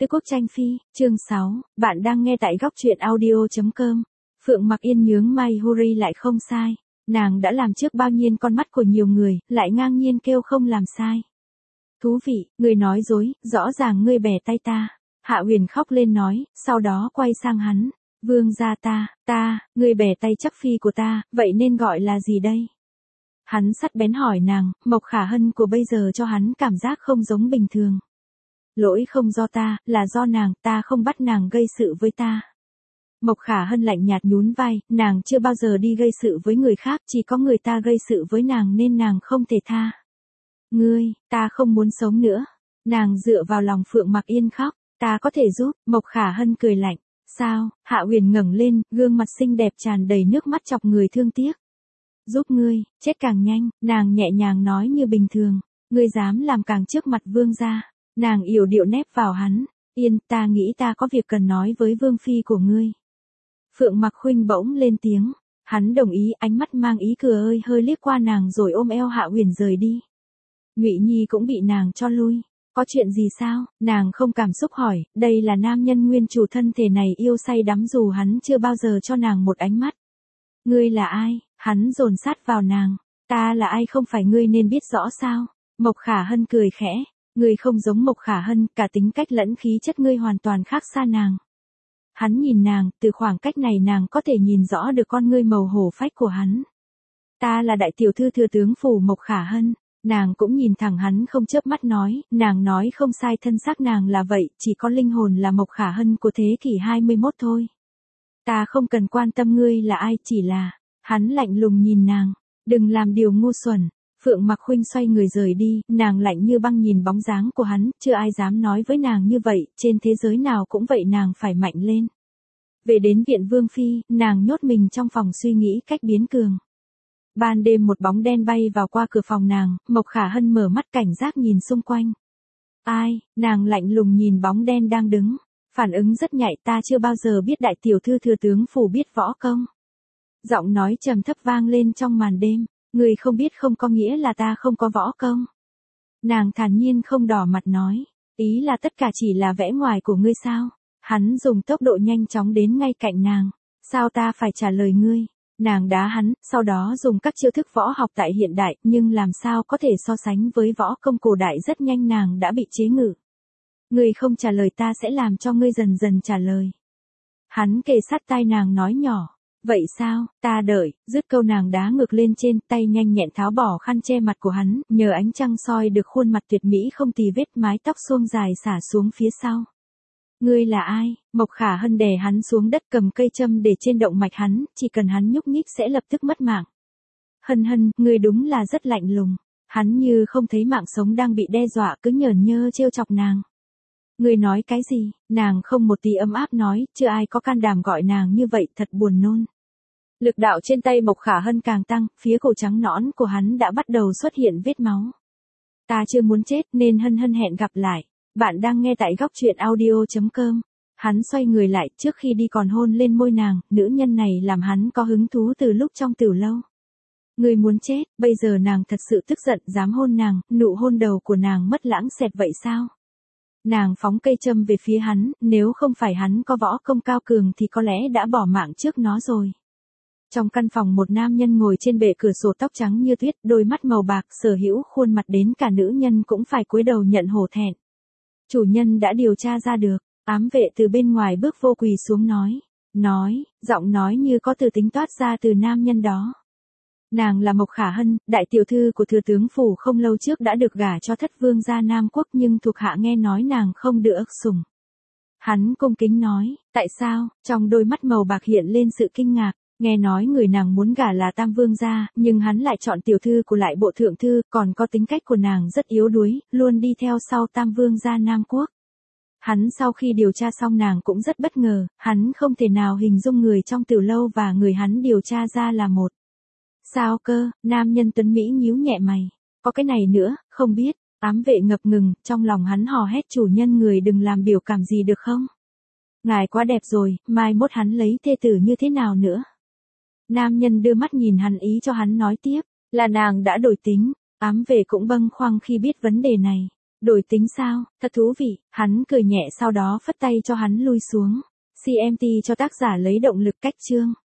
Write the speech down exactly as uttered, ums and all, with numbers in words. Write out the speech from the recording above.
Tứ Quốc Tranh Phi, chương sáu, bạn đang nghe tại góc truyện audio chấm com. Phượng Mặc Yên nhướng mày, Huri lại không sai. Nàng đã làm trước bao nhiêu con mắt của nhiều người, lại ngang nhiên kêu không làm sai. Thú vị, ngươi nói dối, rõ ràng ngươi bẻ tay ta. Hạ Huyền khóc lên nói, sau đó quay sang hắn. Vương gia ta, ta, ngươi bẻ tay chắc phi của ta, vậy nên gọi là gì đây? Hắn sắt bén hỏi nàng, Mộc Khả Hân của bây giờ cho hắn cảm giác không giống bình thường. Lỗi không do ta, là do nàng, ta không bắt nàng gây sự với ta. Mộc Khả Hân lạnh nhạt nhún vai, nàng chưa bao giờ đi gây sự với người khác, chỉ có người ta gây sự với nàng nên nàng không thể tha. Ngươi, ta không muốn sống nữa. Nàng dựa vào lòng Phượng Mặc Yên khóc, ta có thể giúp, Mộc Khả Hân cười lạnh. Sao? Hạ Huyền ngẩng lên, gương mặt xinh đẹp tràn đầy nước mắt chọc người thương tiếc. Giúp ngươi, chết càng nhanh, nàng nhẹ nhàng nói như bình thường. Ngươi dám làm càng trước mặt vương gia. Nàng yểu điệu nép vào hắn. Yên, ta nghĩ ta có việc cần nói với vương phi của ngươi. Phượng Mặc Khuynh bỗng lên tiếng. Hắn đồng ý, ánh mắt mang ý cười ơi hơi liếc qua nàng rồi ôm eo Hạ Huyền rời đi. Ngụy Nhi cũng bị nàng cho lui. Có chuyện gì sao? Nàng không cảm xúc hỏi, đây là nam nhân nguyên chủ thân thể này yêu say đắm dù hắn chưa bao giờ cho nàng một ánh mắt. Ngươi là ai? Hắn dồn sát vào nàng. Ta là ai không phải ngươi nên biết rõ sao? Mộc Khả Hân cười khẽ. Ngươi không giống Mộc Khả Hân, cả tính cách lẫn khí chất ngươi hoàn toàn khác xa nàng. Hắn nhìn nàng, từ khoảng cách này nàng có thể nhìn rõ được con ngươi màu hổ phách của hắn. Ta là đại tiểu thư thừa tướng phủ Mộc Khả Hân. Nàng cũng nhìn thẳng hắn không chớp mắt nói, nàng nói không sai, thân xác nàng là vậy, chỉ có linh hồn là Mộc Khả Hân của thế kỷ hai mươi mốt thôi. Ta không cần quan tâm ngươi là ai, chỉ là, hắn lạnh lùng nhìn nàng, đừng làm điều ngu xuẩn. Phượng Mặc Khuynh xoay người rời đi, nàng lạnh như băng nhìn bóng dáng của hắn, chưa ai dám nói với nàng như vậy, trên thế giới nào cũng vậy, nàng phải mạnh lên. Về đến viện Vương Phi, nàng nhốt mình trong phòng suy nghĩ cách biến cường. Ban đêm một bóng đen bay vào qua cửa phòng nàng, Mộc Khả Hân mở mắt cảnh giác nhìn xung quanh. Ai? Nàng lạnh lùng nhìn bóng đen đang đứng. Phản ứng rất nhạy, ta chưa bao giờ biết đại tiểu thư thừa tướng phủ biết võ công. Giọng nói trầm thấp vang lên trong màn đêm. Người không biết không có nghĩa là ta không có võ công. Nàng thản nhiên không đỏ mặt nói. Ý là tất cả chỉ là vẽ ngoài của ngươi sao? Hắn dùng tốc độ nhanh chóng đến ngay cạnh nàng. Sao ta phải trả lời ngươi? Nàng đá hắn, sau đó dùng các chiêu thức võ học tại hiện đại, nhưng làm sao có thể so sánh với võ công cổ đại, rất nhanh nàng đã bị chế ngự. Ngươi không trả lời ta sẽ làm cho ngươi dần dần trả lời. Hắn kề sát tai nàng nói nhỏ. Vậy sao, ta đợi, dứt câu nàng đá ngược lên trên, tay nhanh nhẹn tháo bỏ khăn che mặt của hắn, nhờ ánh trăng soi được khuôn mặt tuyệt mỹ không tì vết, mái tóc xuông dài xả xuống phía sau. Ngươi là ai? Mộc Khả Hân đè hắn xuống đất, cầm cây châm để trên động mạch hắn, chỉ cần hắn nhúc nhích sẽ lập tức mất mạng. Hân Hân, ngươi đúng là rất lạnh lùng. Hắn như không thấy mạng sống đang bị đe dọa, cứ nhởn nhơ trêu chọc nàng. Ngươi nói cái gì? Nàng không một tí ấm áp nói, chưa ai có can đảm gọi nàng như vậy, thật buồn nôn. Lực đạo trên tay Mộc Khả Hân càng tăng, phía cổ trắng nõn của hắn đã bắt đầu xuất hiện vết máu. Ta chưa muốn chết nên Hân Hân hẹn gặp lại. Bạn đang nghe tại góc truyện audio chấm com. Hắn xoay người lại, trước khi đi còn hôn lên môi nàng, nữ nhân này làm hắn có hứng thú từ lúc trong tiểu lâu. Người muốn chết, bây giờ nàng thật sự tức giận, dám hôn nàng, nụ hôn đầu của nàng mất lãng xẹt vậy sao? Nàng phóng cây châm về phía hắn, nếu không phải hắn có võ công cao cường thì có lẽ đã bỏ mạng trước nó rồi. Trong căn phòng một nam nhân ngồi trên bệ cửa sổ, tóc trắng như tuyết, đôi mắt màu bạc, sở hữu khuôn mặt đến cả nữ nhân cũng phải cúi đầu nhận hổ thẹn. Chủ nhân đã điều tra ra được. Ám vệ từ bên ngoài bước vô quỳ xuống nói. Nói, giọng nói như có từ tính toát ra từ nam nhân đó. Nàng là Mộc Khả Hân, đại tiểu thư của thừa tướng phủ, không lâu trước đã được gả cho thất vương gia Nam Quốc, nhưng thuộc hạ nghe nói nàng không được sủng. Hắn cung kính nói, tại sao? Trong đôi mắt màu bạc hiện lên sự kinh ngạc. Nghe nói người nàng muốn gả là tam vương gia, nhưng hắn lại chọn tiểu thư của lại bộ thượng thư, còn có tính cách của nàng rất yếu đuối, luôn đi theo sau tam vương gia Nam Quốc. Hắn sau khi điều tra xong nàng cũng rất bất ngờ, hắn không thể nào hình dung người trong tiểu lâu và người hắn điều tra ra là một. Sao cơ? Nam nhân tuấn Mỹ nhíu nhẹ mày. Có cái này nữa, không biết. Ám vệ ngập ngừng, trong lòng hắn hò hét, chủ nhân người đừng làm biểu cảm gì được không? Ngài quá đẹp rồi, mai mốt hắn lấy thê tử như thế nào nữa? Nam nhân đưa mắt nhìn hắn, ý cho hắn nói tiếp, là nàng đã đổi tính. Ám vệ cũng bâng khuâng khi biết vấn đề này. Đổi tính sao, thật thú vị, hắn cười nhẹ sau đó phất tay cho hắn lui xuống. xê em tê cho tác giả lấy động lực cách chương.